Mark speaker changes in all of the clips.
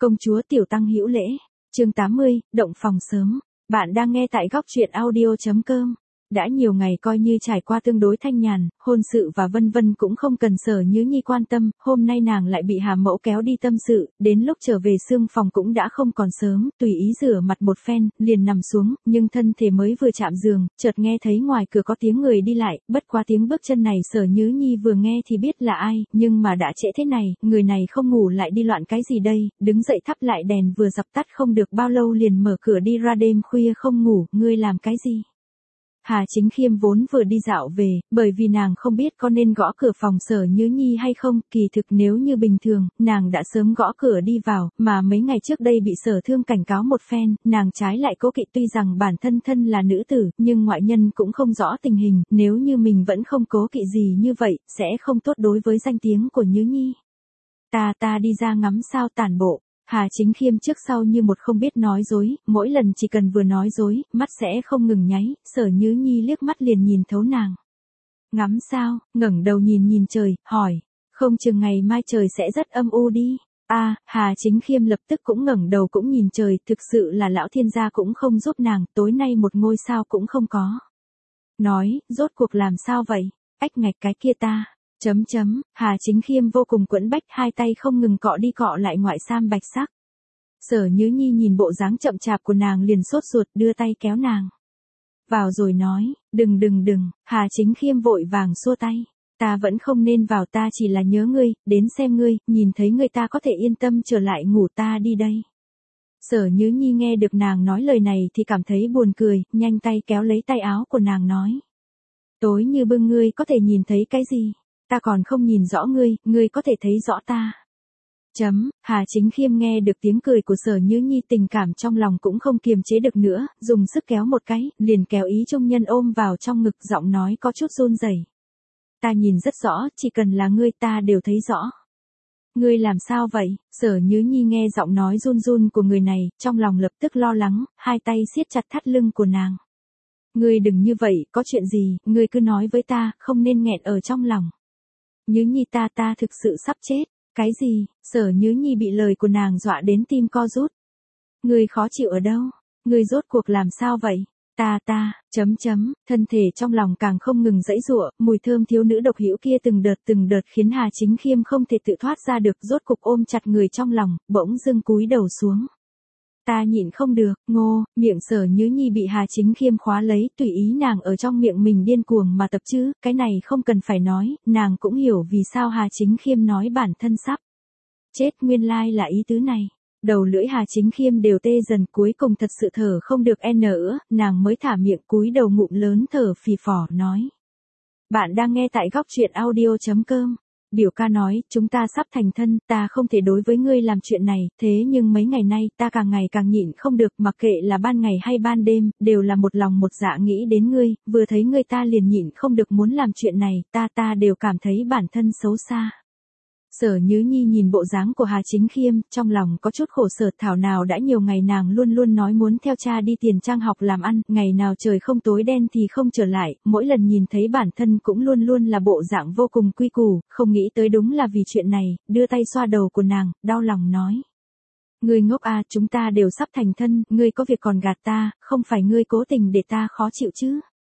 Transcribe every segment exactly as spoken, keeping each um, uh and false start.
Speaker 1: Công chúa Tiểu Tăng hữu lễ. Chương tám mươi, động phòng sớm. Bạn đang nghe tại góc truyện audio chấm com. Đã nhiều ngày coi như trải qua tương đối thanh nhàn, hôn sự và vân vân cũng không cần Sở Nhứ Nhi quan tâm, hôm nay nàng lại bị Hà Mẫu kéo đi tâm sự, đến lúc trở về xương phòng cũng đã không còn sớm, tùy ý rửa mặt một phen, liền nằm xuống, nhưng thân thể mới vừa chạm giường, chợt nghe thấy ngoài cửa có tiếng người đi lại, bất quá tiếng bước chân này Sở Nhứ Nhi vừa nghe thì biết là ai, nhưng mà đã trễ thế này, người này không ngủ lại đi loạn cái gì đây, đứng dậy thắp lại đèn vừa dập tắt không được bao lâu liền mở cửa đi ra, đêm khuya không ngủ, ngươi làm cái gì? Hà Chính Khiêm vốn vừa đi dạo về, bởi vì nàng không biết có nên gõ cửa phòng Sở Nhứ Nhi hay không, kỳ thực nếu như bình thường, nàng đã sớm gõ cửa đi vào, mà mấy ngày trước đây bị Sở Thương cảnh cáo một phen, nàng trái lại cố kỵ, tuy rằng bản thân thân là nữ tử, nhưng ngoại nhân cũng không rõ tình hình, nếu như mình vẫn không cố kỵ gì như vậy, sẽ không tốt đối với danh tiếng của Nhứ Nhi. Ta ta đi ra ngắm sao tản bộ. Hà Chính Khiêm trước sau như một không biết nói dối, mỗi lần chỉ cần vừa nói dối, mắt sẽ không ngừng nháy, Sở Nhứ Nhi liếc mắt liền nhìn thấu nàng. Ngắm sao, ngẩng đầu nhìn nhìn trời, hỏi, không chừng ngày mai trời sẽ rất âm u đi. A, à, Hà Chính Khiêm lập tức cũng ngẩng đầu cũng nhìn trời, thực sự là lão thiên gia cũng không giúp nàng, tối nay một ngôi sao cũng không có. Nói, rốt cuộc làm sao vậy? Ách ngạch cái kia ta. Chấm chấm, Hà Chính Khiêm vô cùng quẫn bách, hai tay không ngừng cọ đi cọ lại ngoại sam bạch sắc. Sở Nhứ Nhi nhìn bộ dáng chậm chạp của nàng liền sốt ruột, đưa tay kéo nàng vào rồi nói, đừng đừng đừng, Hà Chính Khiêm vội vàng xua tay, ta vẫn không nên vào, ta chỉ là nhớ ngươi, đến xem ngươi, nhìn thấy ngươi ta có thể yên tâm trở lại ngủ, ta đi đây. Sở Nhứ Nhi nghe được nàng nói lời này thì cảm thấy buồn cười, nhanh tay kéo lấy tay áo của nàng nói. Tối như bưng ngươi có thể nhìn thấy cái gì? Ta còn không nhìn rõ ngươi, ngươi có thể thấy rõ ta. Chấm, Hà Chính Khiêm nghe được tiếng cười của Sở Nhứ Nhi, tình cảm trong lòng cũng không kiềm chế được nữa, dùng sức kéo một cái, liền kéo ý trung nhân ôm vào trong ngực, giọng nói có chút run rẩy. Ta nhìn rất rõ, chỉ cần là ngươi ta đều thấy rõ. Ngươi làm sao vậy? Sở Nhứ Nhi nghe giọng nói run run của người này, trong lòng lập tức lo lắng, hai tay siết chặt thắt lưng của nàng. Ngươi đừng như vậy, có chuyện gì, ngươi cứ nói với ta, không nên nghẹn ở trong lòng. Nhứ Nhi ta ta thực sự sắp chết. Cái gì? Sở Nhứ Nhi bị lời của nàng dọa đến tim co rút. Ngươi khó chịu ở đâu? Ngươi rốt cuộc làm sao vậy? Ta ta, chấm chấm, thân thể trong lòng càng không ngừng giãy giụa, mùi thơm thiếu nữ độc hữu kia từng đợt từng đợt khiến Hà Chính Khiêm không thể tự thoát ra được, rốt cục ôm chặt người trong lòng, bỗng dưng cúi đầu xuống. Ta nhịn không được, ngô, miệng Sở Nhứ Nhi bị Hà Chính Khiêm khóa lấy, tùy ý nàng ở trong miệng mình điên cuồng mà tập chứ, cái này không cần phải nói, nàng cũng hiểu vì sao Hà Chính Khiêm nói bản thân sắp chết, nguyên lai là ý tứ này. Đầu lưỡi Hà Chính Khiêm đều tê dần, cuối cùng thật sự thở không được n nữa, nàng mới thả miệng cúi đầu ngụm lớn thở phì phò nói. Bạn đang nghe tại góc truyện audio chấm com. Biểu ca nói, chúng ta sắp thành thân, ta không thể đối với ngươi làm chuyện này, thế nhưng mấy ngày nay, ta càng ngày càng nhịn không được, mặc kệ là ban ngày hay ban đêm, đều là một lòng một dạ nghĩ đến ngươi, vừa thấy ngươi ta liền nhịn không được muốn làm chuyện này, ta ta đều cảm thấy bản thân xấu xa. Sở Nhứ Nhi nhìn bộ dáng của Hà Chính Khiêm, trong lòng có chút khổ sở, thảo nào đã nhiều ngày nàng luôn luôn nói muốn theo cha đi tiền trang học làm ăn, ngày nào trời không tối đen thì không trở lại, mỗi lần nhìn thấy bản thân cũng luôn luôn là bộ dạng vô cùng quy củ, không nghĩ tới đúng là vì chuyện này, đưa tay xoa đầu của nàng, đau lòng nói. Ngươi ngốc à, chúng ta đều sắp thành thân, ngươi có việc còn gạt ta, không phải ngươi cố tình để ta khó chịu chứ?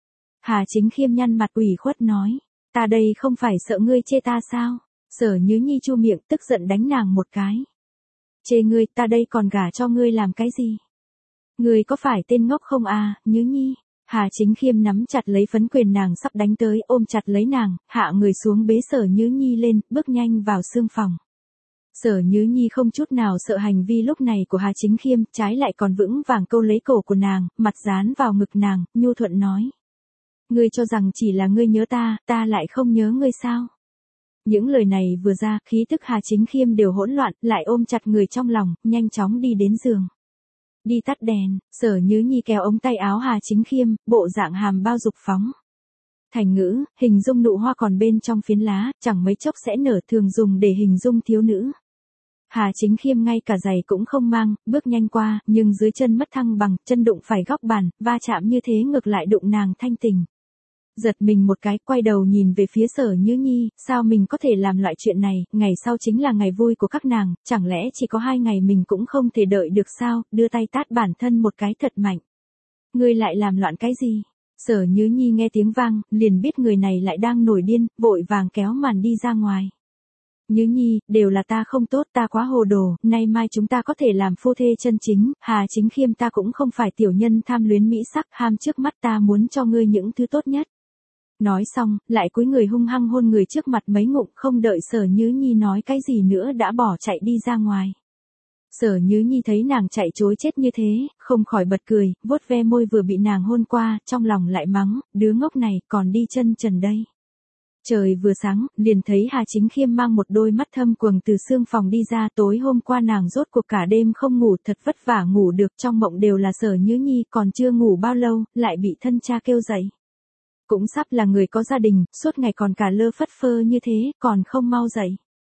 Speaker 1: Hà Chính Khiêm nhăn mặt ủy khuất nói, ta đây không phải sợ ngươi chê ta sao? Sở Nhứ Nhi chu miệng tức giận đánh nàng một cái. Chê ngươi, ta đây còn gả cho ngươi làm cái gì? Ngươi có phải tên ngốc không à, Nhứ Nhi? Hà Chính Khiêm nắm chặt lấy phấn quyền nàng sắp đánh tới, ôm chặt lấy nàng, hạ người xuống bế Sở Nhứ Nhi lên, bước nhanh vào xương phòng. Sở Nhứ Nhi không chút nào sợ hành vi lúc này của Hà Chính Khiêm, trái lại còn vững vàng câu lấy cổ của nàng, mặt dán vào ngực nàng, nhu thuận nói. Ngươi cho rằng chỉ là ngươi nhớ ta, ta lại không nhớ ngươi sao? Những lời này vừa ra, khí tức Hà Chính Khiêm đều hỗn loạn, lại ôm chặt người trong lòng, nhanh chóng đi đến giường. Đi tắt đèn, Sở Nhứ Nhi kéo ống tay áo Hà Chính Khiêm, bộ dạng hàm bao dục phóng. Thành ngữ, hình dung nụ hoa còn bên trong phiến lá, chẳng mấy chốc sẽ nở, thường dùng để hình dung thiếu nữ. Hà Chính Khiêm ngay cả giày cũng không mang, bước nhanh qua, nhưng dưới chân mất thăng bằng, chân đụng phải góc bàn, va chạm như thế ngược lại đụng nàng thanh tình. Giật mình một cái, quay đầu nhìn về phía Sở Nhứ Nhi, sao mình có thể làm loại chuyện này, ngày sau chính là ngày vui của các nàng, chẳng lẽ chỉ có hai ngày mình cũng không thể đợi được sao, đưa tay tát bản thân một cái thật mạnh. Ngươi lại làm loạn cái gì? Sở Nhứ Nhi nghe tiếng vang, liền biết người này lại đang nổi điên, vội vàng kéo màn đi ra ngoài. Nhứ Nhi, đều là ta không tốt, ta quá hồ đồ, nay mai chúng ta có thể làm phu thê chân chính, Hà Chính Khiêm ta cũng không phải tiểu nhân tham luyến mỹ sắc, ham trước mắt, ta muốn cho ngươi những thứ tốt nhất. Nói xong, lại cúi người hung hăng hôn người trước mặt mấy ngụm, không đợi Sở Nhứ Nhi nói cái gì nữa đã bỏ chạy đi ra ngoài. Sở Nhứ Nhi thấy nàng chạy trối chết như thế, không khỏi bật cười, vuốt ve môi vừa bị nàng hôn qua, trong lòng lại mắng, đứa ngốc này còn đi chân trần đây. Trời vừa sáng, liền thấy Hà Chính Khiêm mang một đôi mắt thâm quầng từ xương phòng đi ra, tối hôm qua nàng rốt cuộc cả đêm không ngủ, thật vất vả ngủ được, trong mộng đều là Sở Nhứ Nhi, còn chưa ngủ bao lâu, lại bị thân cha kêu dậy. Cũng sắp là người có gia đình, suốt ngày còn cả lơ phất phơ như thế, còn không mau dậy.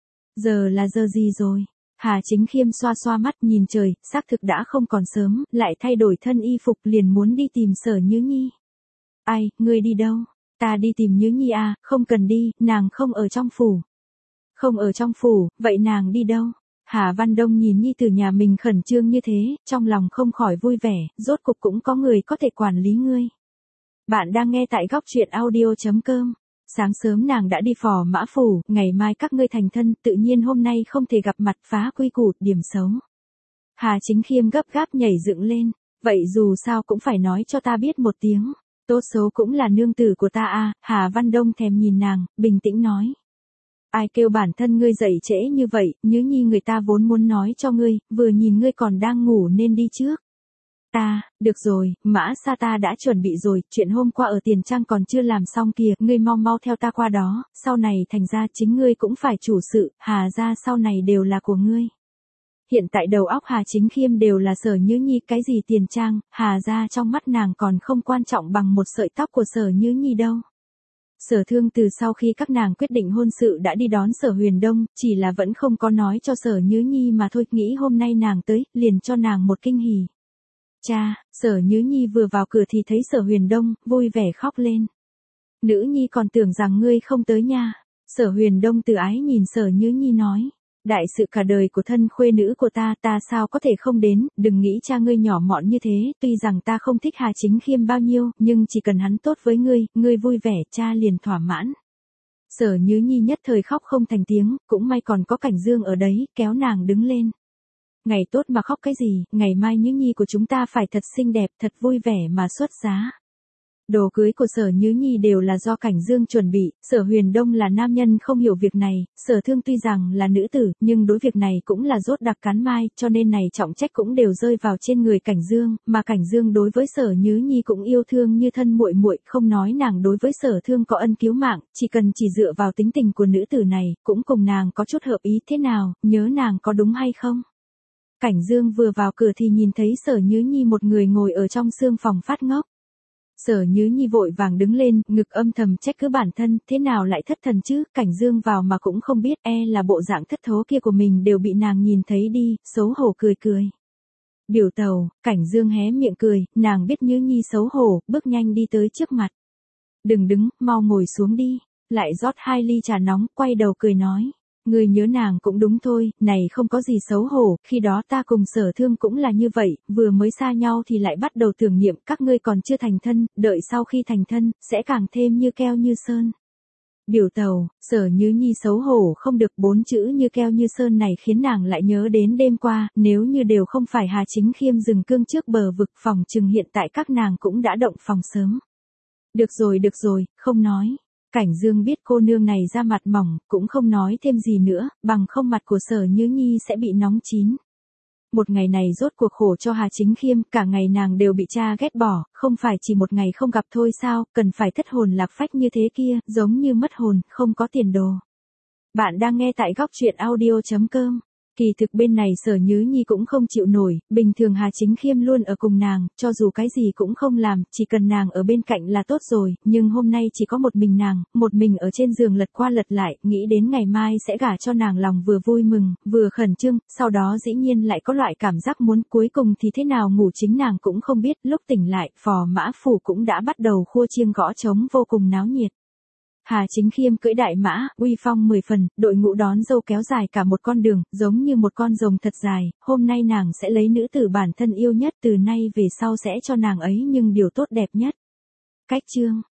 Speaker 1: Giờ là giờ gì rồi? Hà Chính Khiêm xoa xoa mắt nhìn trời, xác thực đã không còn sớm, lại thay đổi thân y phục liền muốn đi tìm Sở Nhứ Nhi. Ai, ngươi đi đâu? Ta đi tìm Nhứ Nhi à, không cần đi, nàng không ở trong phủ. Không ở trong phủ, vậy nàng đi đâu? Hà Văn Đông nhìn nhi tử nhà mình khẩn trương như thế, trong lòng không khỏi vui vẻ, rốt cục cũng có người có thể quản lý ngươi. Bạn đang nghe tại góc truyện audio chấm com. Sáng sớm nàng đã đi Phò Mã Phủ, ngày mai các ngươi thành thân, tự nhiên hôm nay không thể gặp mặt, phá quy củ, điểm xấu. Hà Chính Khiêm gấp gáp nhảy dựng lên, vậy dù sao cũng phải nói cho ta biết một tiếng, tốt xấu cũng là nương tử của ta à, Hà Văn Đông thèm nhìn nàng, bình tĩnh nói. Ai kêu bản thân ngươi dậy trễ như vậy, Nhứ Nhi người ta vốn muốn nói cho ngươi, vừa nhìn ngươi còn đang ngủ nên đi trước. Ta, được rồi, Mã Sa ta đã chuẩn bị rồi, chuyện hôm qua ở Tiền Trang còn chưa làm xong kìa, ngươi mau mau theo ta qua đó, sau này thành ra chính ngươi cũng phải chủ sự, Hà gia sau này đều là của ngươi. Hiện tại đầu óc Hà Chính Khiêm đều là Sở Nhứ Nhi, cái gì Tiền Trang, Hà gia trong mắt nàng còn không quan trọng bằng một sợi tóc của Sở Nhứ Nhi đâu. Sở Thương từ sau khi các nàng quyết định hôn sự đã đi đón Sở Huyền Đông, chỉ là vẫn không có nói cho Sở Nhứ Nhi mà thôi, nghĩ hôm nay nàng tới, liền cho nàng một kinh hỉ. Cha, Sở Nhứ Nhi vừa vào cửa thì thấy Sở Huyền Đông, vui vẻ khóc lên. Nữ Nhi còn tưởng rằng ngươi không tới nha. Sở Huyền Đông từ ái nhìn Sở Nhứ Nhi nói. Đại sự cả đời của thân khuê nữ của ta, ta sao có thể không đến, đừng nghĩ cha ngươi nhỏ mọn như thế, tuy rằng ta không thích Hà Chính Khiêm bao nhiêu, nhưng chỉ cần hắn tốt với ngươi, ngươi vui vẻ, cha liền thỏa mãn. Sở Nhứ Nhi nhất thời khóc không thành tiếng, cũng may còn có Cảnh Dương ở đấy, kéo nàng đứng lên. Ngày tốt mà khóc cái gì, ngày mai Nhứ Nhi của chúng ta phải thật xinh đẹp, thật vui vẻ mà xuất giá. Đồ cưới của Sở Nhứ Nhi đều là do Cảnh Dương chuẩn bị, Sở Huyền Đông là nam nhân không hiểu việc này, Sở Thương tuy rằng là nữ tử, nhưng đối việc này cũng là rốt đặc cán mai, cho nên này trọng trách cũng đều rơi vào trên người Cảnh Dương, mà Cảnh Dương đối với Sở Nhứ Nhi cũng yêu thương như thân muội muội, không nói nàng đối với Sở Thương có ân cứu mạng, chỉ cần chỉ dựa vào tính tình của nữ tử này, cũng cùng nàng có chút hợp ý, thế nào, nhớ nàng có đúng hay không? Cảnh Dương vừa vào cửa thì nhìn thấy Sở Nhứ Nhi một người ngồi ở trong sương phòng phát ngốc. Sở Nhứ Nhi vội vàng đứng lên, ngực âm thầm trách cứ bản thân, thế nào lại thất thần chứ, Cảnh Dương vào mà cũng không biết, e là bộ dạng thất thố kia của mình đều bị nàng nhìn thấy đi, xấu hổ cười cười. Biểu tàu, Cảnh Dương hé miệng cười, nàng biết Nhứ Nhi xấu hổ, bước nhanh đi tới trước mặt. Đừng đứng, mau ngồi xuống đi, lại rót hai ly trà nóng, quay đầu cười nói. Ngươi nhớ nàng cũng đúng thôi, này không có gì xấu hổ, khi đó ta cùng Sở Thương cũng là như vậy, vừa mới xa nhau thì lại bắt đầu tưởng niệm, các ngươi còn chưa thành thân, đợi sau khi thành thân, sẽ càng thêm như keo như sơn. Biểu tàu, Sở Nhứ Nhi xấu hổ không được, bốn chữ như keo như sơn này khiến nàng lại nhớ đến đêm qua, nếu như đều không phải Hà Chính Khiêm dừng cương trước bờ vực, phòng chừng hiện tại các nàng cũng đã động phòng sớm. Được rồi được rồi, không nói. Cảnh Dương biết cô nương này da mặt mỏng, cũng không nói thêm gì nữa, bằng không mặt của Sở Nhứ Nhi sẽ bị nóng chín. Một ngày này rốt cuộc khổ cho Hà Chính Khiêm, cả ngày nàng đều bị cha ghét bỏ, không phải chỉ một ngày không gặp thôi sao, cần phải thất hồn lạc phách như thế kia, giống như mất hồn, không có tiền đồ. Bạn đang nghe tại góc truyện audio chấm com. Kỳ thực bên này Sở Nhứ Nhi cũng không chịu nổi, bình thường Hà Chính Khiêm luôn ở cùng nàng, cho dù cái gì cũng không làm, chỉ cần nàng ở bên cạnh là tốt rồi, nhưng hôm nay chỉ có một mình nàng, một mình ở trên giường lật qua lật lại, nghĩ đến ngày mai sẽ gả cho nàng lòng vừa vui mừng, vừa khẩn trương, sau đó dĩ nhiên lại có loại cảm giác muốn cuối cùng thì thế nào ngủ chính nàng cũng không biết, lúc tỉnh lại, Phò Mã Phủ cũng đã bắt đầu khua chiêng gõ trống vô cùng náo nhiệt. Hà Chính Khiêm cưỡi đại mã, uy phong mười phần, đội ngũ đón dâu kéo dài cả một con đường, giống như một con rồng thật dài, hôm nay nàng sẽ lấy nữ tử bản thân yêu nhất từ nay về sau sẽ cho nàng ấy nhưng điều tốt đẹp nhất. Cách chương